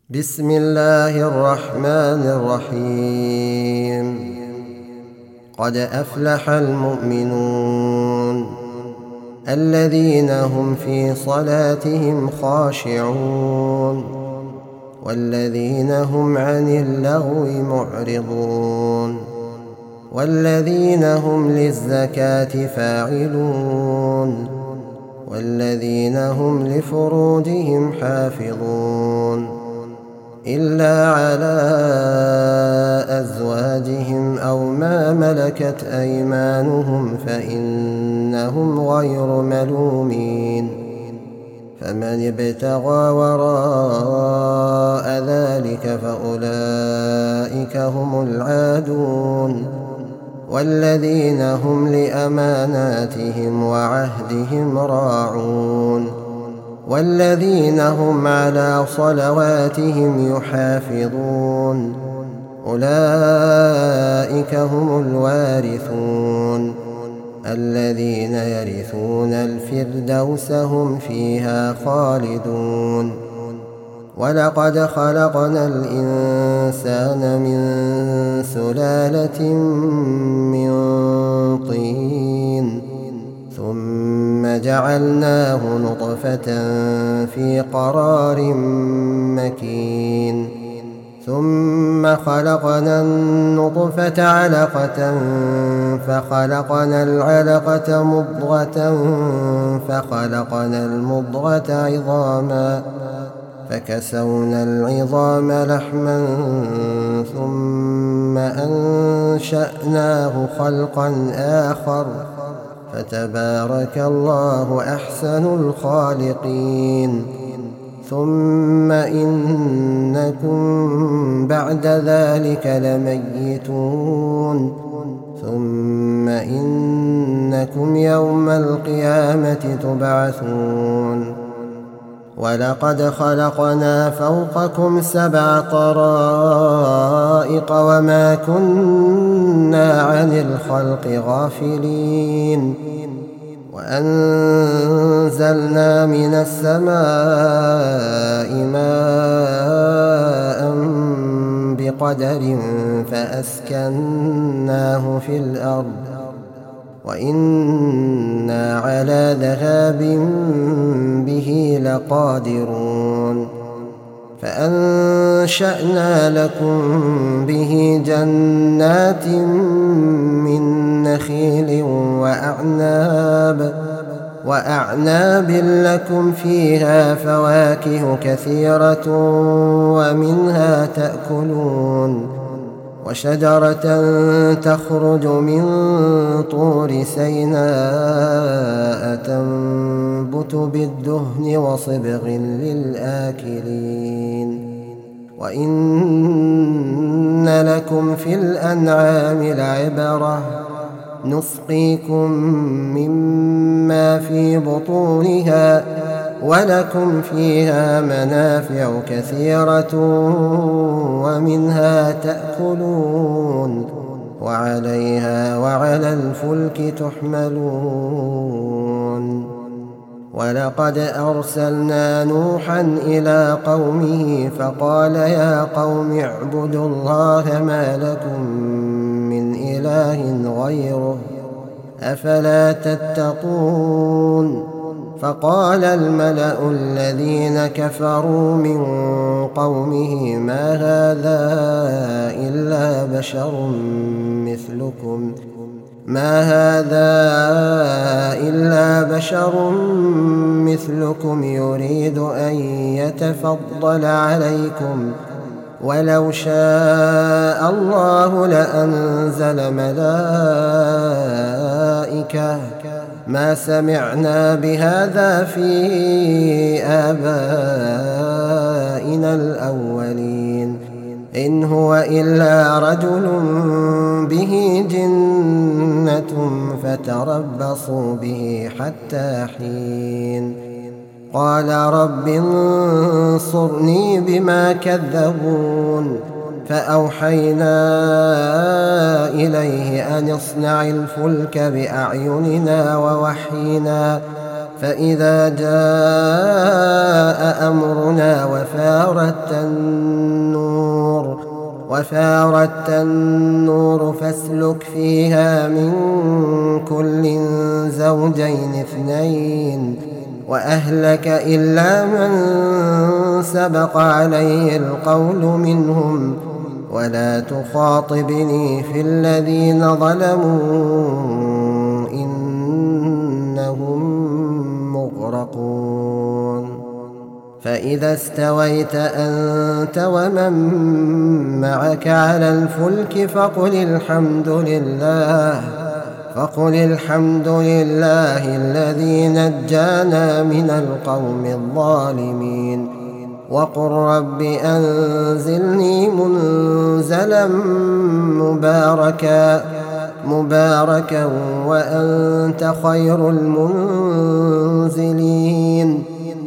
بسم الله الرحمن الرحيم. قد أفلح المؤمنون الذين هم في صلاتهم خاشعون والذين هم عن اللغو معرضون والذين هم للزكاة فاعلون والذين هم لفروجهم حافظون إلا على أزواجهم أو ما ملكت أيمانهم فإنهم غير ملومين. فمن ابتغى وراء ذلك فأولئك هم العادون والذين هم لأماناتهم وعهدهم راعون والذين هم على صلواتهم يحافظون أولئك هم الوارثون الذين يرثون الفردوس هم فيها خالدون. ولقد خلقنا الإنسان من سلالة من طين ثم جعلناه نطفة في قرار مكين ثم خلقنا النطفة علقة فخلقنا العلقة مضغة فخلقنا المضغة عظاما فكسونا العظام لحما ثم أنشأناه خلقا آخر فتبارك الله أحسن الخالقين. ثم إنكم بعد ذلك لميتون ثم إنكم يوم القيامة تبعثون. ولقد خلقنا فوقكم 7 طرائق وما كنا عن الخلق غافلين وأنزلنا من السماء ماء بقدر فأسكناه في الأرض وإنا على ذهاب به لقادرون. فأنشأنا لكم به جنات من نخيل وأعناب لكم فيها فواكه كثيرة ومنها تأكلون وشجرة تخرج من طور سيناء تنبت بالدهن وصبغ للآكلين. وإن لكم في الأنعام لعبرة نسقيكم مما في بطونها ولكم فيها منافع كثيرة ومنها تأكلون وعليها وعلى الفلك تحملون. ولقد أرسلنا نوحا إلى قومه فقال يا قوم اعبدوا الله ما لكم من إله غيره أفلا تتقون. فقال الملأ الذين كفروا من قومه ما هذا إلا بشر مثلكم يريد أن يتفضل عليكم ولو شاء الله لأنزل ملائكة ما سمعنا بهذا في آبائنا الأولين إن هو إلا رجل به جنة فتربصوا به حتى حين. قال رب انصرني بما كذبون فأوحينا إليه أن اصنع الفلك بأعيننا ووحينا فإذا جاء أمرنا وفارت النور فاسلك فيها من كل زوجين اثنين وأهلك إلا من سبق عليه القول منهم ولا تخاطبني في الذين ظلموا إنهم مغرقون. فإذا استويت أنت ومن معك على الفلك فقل الحمد لله الذي نجانا من القوم الظالمين وقل رب أنزلني منزلا مباركا وأنت خير المنزلين.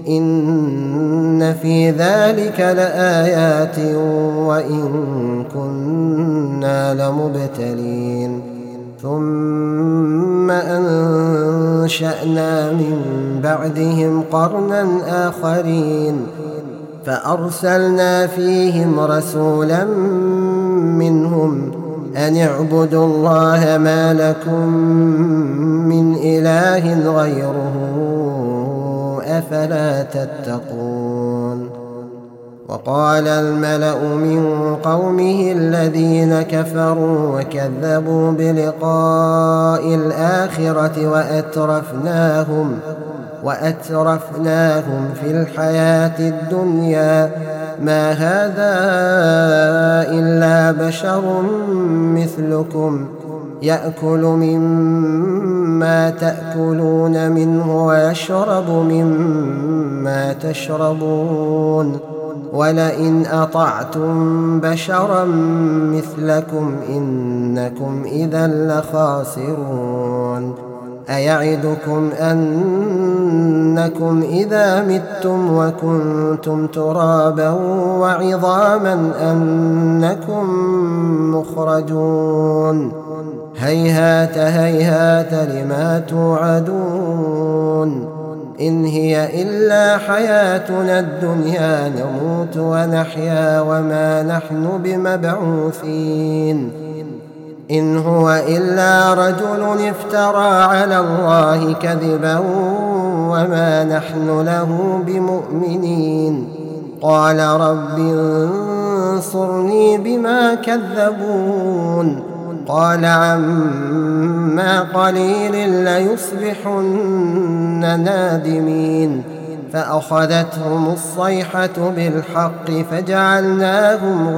إن في ذلك لآيات وإن كنا لمبتلين. ثم أنشأنا من بعدهم قرنا آخرين فأرسلنا فيهم رسولا منهم أن اعبدوا الله ما لكم من إله غيره أفلا تتقون. وقال الملأ من قومه الذين كفروا وكذبوا بلقاء الآخرة وأترفناهم في الحياة الدنيا ما هذا إلا بشر مثلكم يأكل مما تأكلون منه ويشرب مما تشربون ولئن أطعتم بشرا مثلكم إنكم إذا لخاسرون. أيعدكم أنكم إذا متم وكنتم ترابا وعظاما أنكم مخرجون. هيهات هيهات لما توعدون. إن هي إلا حياتنا الدنيا نموت ونحيا وما نحن بمبعوثين. إن هو إلا رجل افترى على الله كذبا وما نحن له بمؤمنين. قال رب انصرني بما كذبون. قال عما قليل ليصبحن نادمين. فأخذتهم الصيحة بالحق فجعلناهم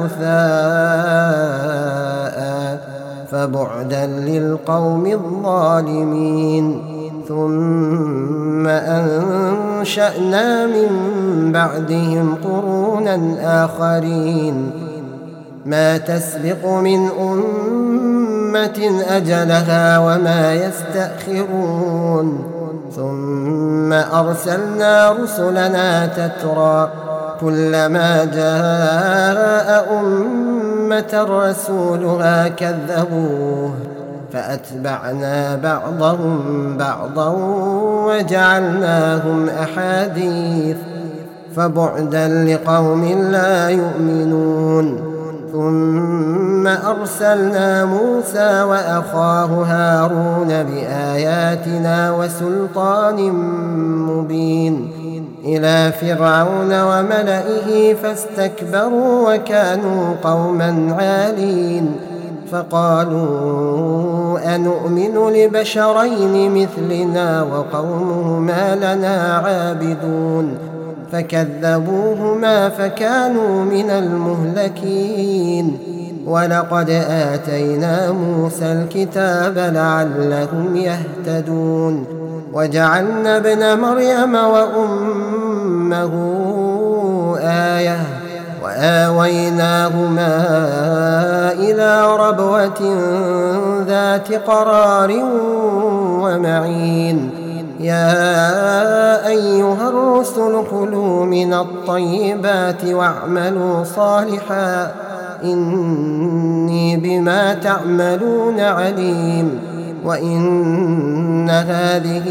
غثاء فبعدا للقوم الظالمين. ثم أنشأنا من بعدهم قرونا آخرين ما تسبق من أمة أجلها وما يستأخرون. ثم أرسلنا رسلنا تترى كلما جاء أمة رسولها كذبوه فأتبعنا بعضهم بعضا وجعلناهم أحاديث فبعدا لقوم لا يؤمنون. ثم أرسلنا موسى وأخاه هارون بآياتنا وسلطان مبين إلى فرعون وملئه فاستكبروا وكانوا قوما عالين. فقالوا أنؤمن لبشرين مثلنا وقومهما لنا عابدون. فكذبوهما فكانوا من المهلكين. ولقد آتينا موسى الكتاب لعلهم يهتدون. وجعلنا ابن مريم وأمه آية وآويناهما إلى ربوة ذات قرار ومعين. يا أيها الرسل كلوا من الطيبات واعملوا صالحا إني بما تعملون عليم. وإن هذه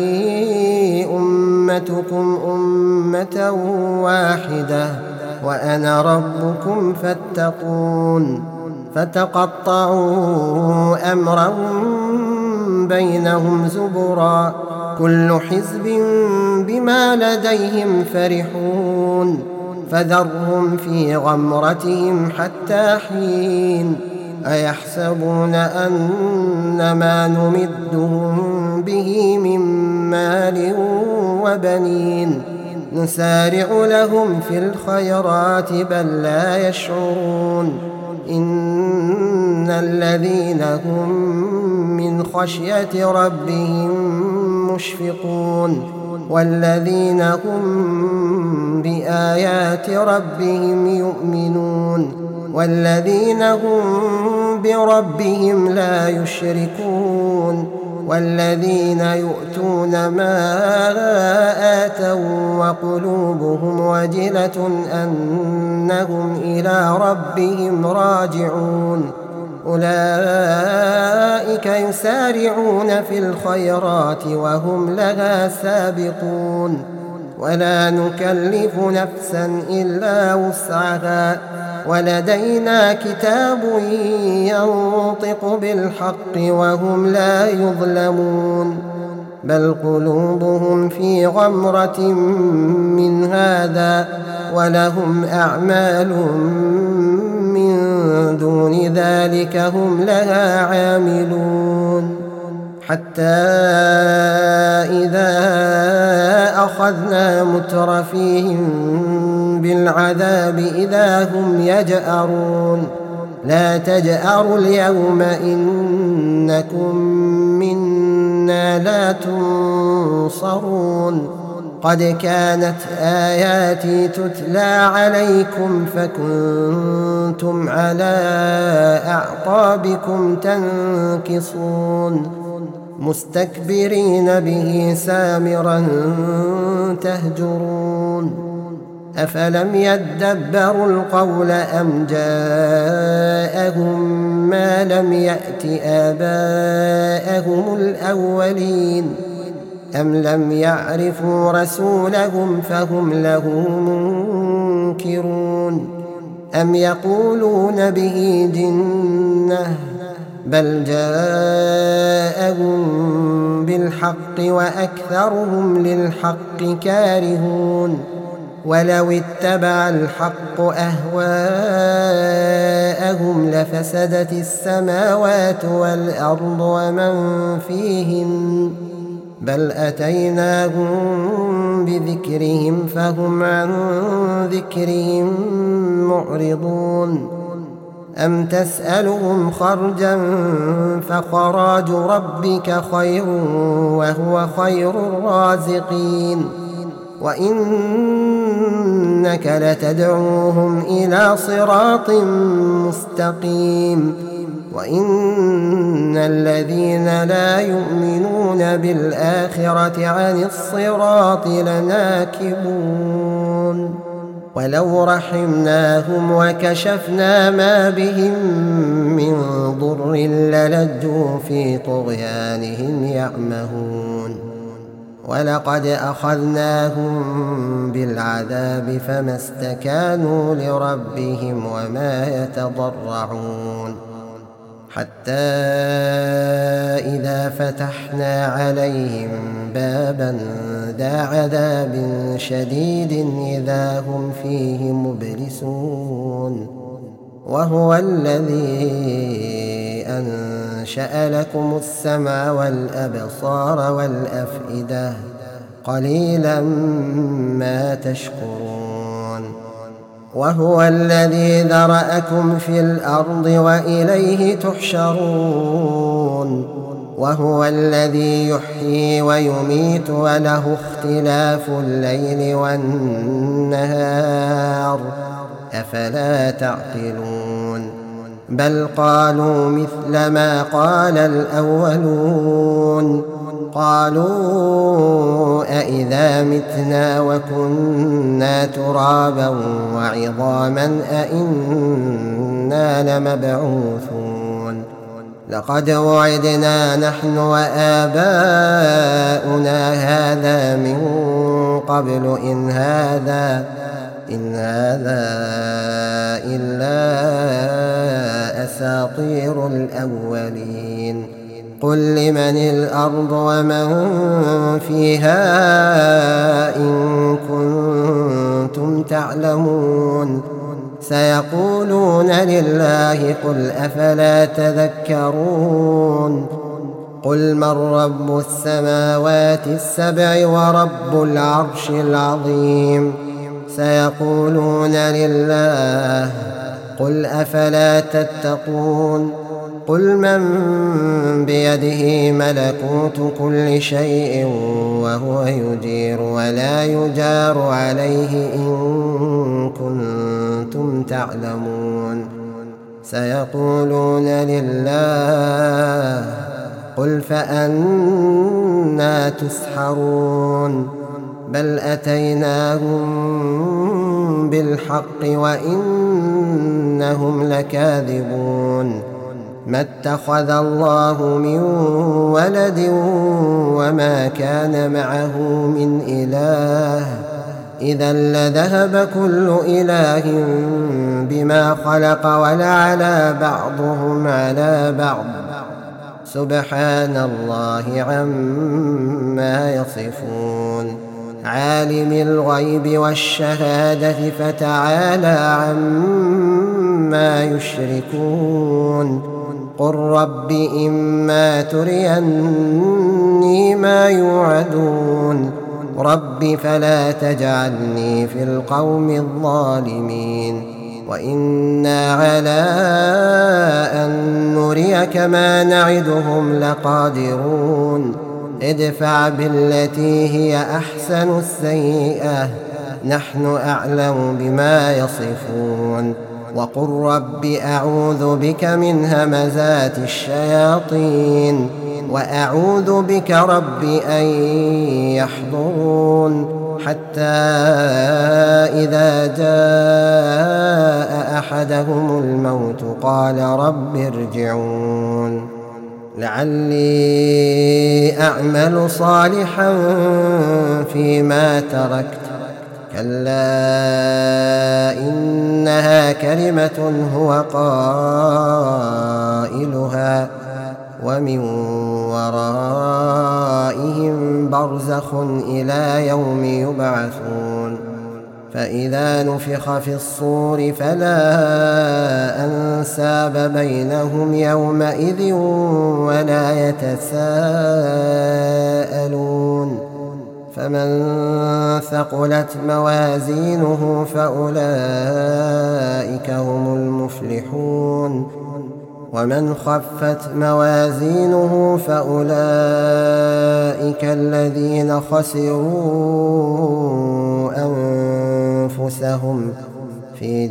أمتكم أمة واحدة وأنا ربكم فاتقون فتقطعوا أمرهم بينهم زبرا كل حزب بما لديهم فرحون فذرهم في غمرتهم حتى حين أيحسبون أن ما نمدهم به من مال وبنين نسارع لهم في الخيرات بل لا يشعرون إن الذين هم من خشية ربهم مشفقون والذين هم بآيات ربهم يؤمنون والذين هم بربهم لا يشركون والذين يؤتون ما آتوا وقلوبهم وجلة أنهم إلى ربهم راجعون أولئك يسارعون في الخيرات وهم لها سابقون ولا نكلف نفسا إلا وسعها ولدينا كتاب ينطق بالحق وهم لا يظلمون بل قلوبهم في غمرة من هذا ولهم أعمال من دون ذلك هم لها عاملون حتى إذا أخذنا مترفيهم بالعذاب إذا هم يجأرون لا تجأروا اليوم إنكم منا لا تنصرون قد كانت آياتي تتلى عليكم فكنتم على أعقابكم تنكصون مستكبرين به سامرا تهجرون أفلم يدبروا القول أم جاءهم ما لم يأت آباءهم الأولين أم لم يعرفوا رسولهم فهم له منكرون أم يقولون به جنة بل جاءهم بالحق وأكثرهم للحق كارهون ولو اتبع الحق أهواءهم لفسدت السماوات والأرض ومن فيهن بل أتيناهم بذكرهم فهم عن ذكرهم معرضون أم تسألهم خرجا فخراج ربك خير وهو خير الرازقين وإنك لتدعوهم إلى صراط مستقيم وإن الذين لا يؤمنون بالآخرة عن الصراط لناكبون ولو رحمناهم وكشفنا ما بهم من ضر للجوا في طغيانهم يعمهون ولقد أخذناهم بالعذاب فما استكانوا لربهم وما يتضرعون حتى إذا فتحنا عليهم بابا ذا عذاب شديد إذا هم فيه مبلسون وهو الذي أنشأ لكم السمع والأبصار والأفئدة قليلا ما تشكرون وهو الذي ذرأكم في الأرض وإليه تحشرون وهو الذي يحيي ويميت وله اختلاف الليل والنهار أفلا تعقلون بل قالوا مثل ما قال الأولون قالوا أإذا متنا وكنا ترابا وعظاما أإنا لمبعوثون لقد وعدنا نحن وآباؤنا هذا من قبل إن هذا إلا أساطير الأولين. قل لمن الأرض ومن فيها إن كنتم تعلمون. سيقولون لله قل أفلا تذكرون. قل من رب السماوات السبع ورب العرش العظيم. سيقولون لله قل أفلا تتقون. قل من بيده ملكوت كل شيء وهو يجير ولا يجار عليه إن كنتم تعلمون. سيقولون لله قل فأنى تسحرون. بل أتيناهم بالحق وإنهم لكاذبون. ما اتخذ الله من ولد وما كان معه من إله إذا لذهب كل إله بما خلق ولعلى بعضهم على بعض سبحان الله عما يصفون. عالم الغيب والشهادة فتعالى عما يشركون. قل رب إما تريني ما يوعدون رب فلا تجعلني في القوم الظالمين. وإنا على أن نريك ما نعدهم لقادرون. ادفع بالتي هي أحسن السيئة نحن أعلم بما يصفون. وقل رب أعوذ بك من همزات الشياطين وأعوذ بك رب أن يحضرون. حتى إذا جاء أحدهم الموت قال رب ارجعون لعلي أعمل صالحا فيما تركت كلا إنها كلمة هو قائلها ومن ورائهم برزخ إلى يوم يبعثون. فإذا نفخ في الصور فلا أنساب بينهم يومئذ ولا يتساءلون. فمن ثقلت موازينه فأولئك هم المفلحون. ومن خفت موازينه فأولئك الذين خسروا أنفسهم في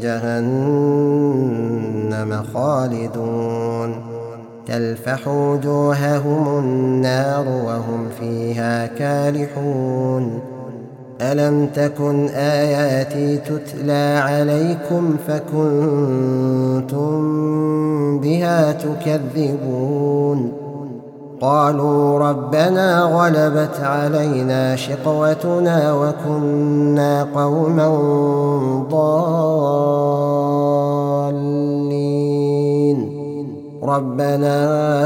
جهنم خالدون. تلفح وجوههم النار وهم فيها كالحون. ألم تكن آياتي تتلى عليكم فكنتم بها تكذبون. قالوا ربنا غلبت علينا شقوتنا وكنا قوما ضالين. ربنا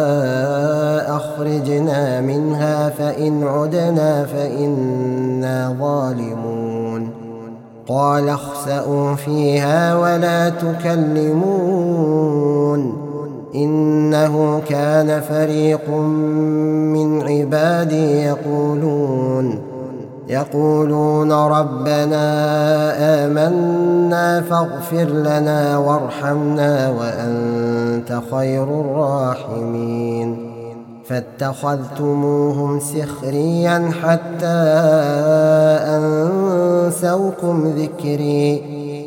أخرجنا منها فإن عدنا فإنا ظالمون. قال اخسئوا فيها ولا تكلمون إنه كان فريق من عبادي يقولون ربنا آمنا فاغفر لنا وارحمنا وأنت خير الراحمين. فاتخذتموهم سخريا حتى أنسوكم ذكري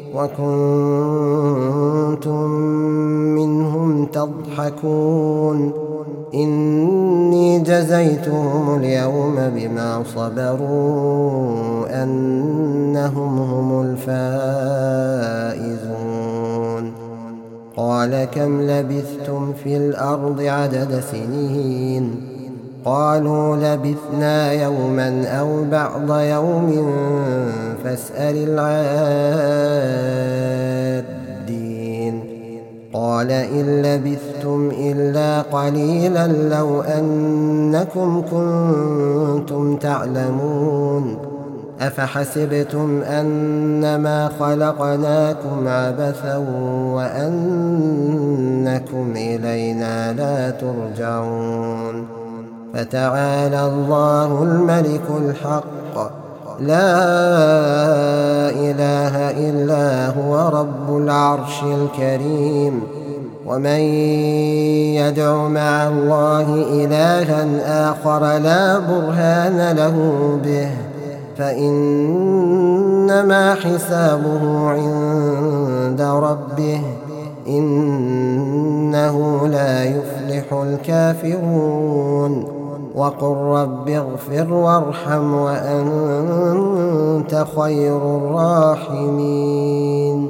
وكنتم منهم تضحكون. إني جزيتهم اليوم بما صبروا أنهم هم الفائزون. قال كم لبثتم في الأرض عدد سنين قالوا لبثنا يوما أو بعض يوم فاسأل العادين قال إن لبثتم إلا قليلا لو أنكم كنتم تعلمون أفحسبتم أنما خلقناكم عبثا وأنكم إلينا لا ترجعون فتعالى الله الملك الحق لا إله إلا هو رب العرش الكريم ومن يدع مع الله إلها آخر لا برهان له به فإنما حسابه عند ربه إنه لا يفلح الكافرون وقل رب اغفر وارحم وأنت خير الراحمين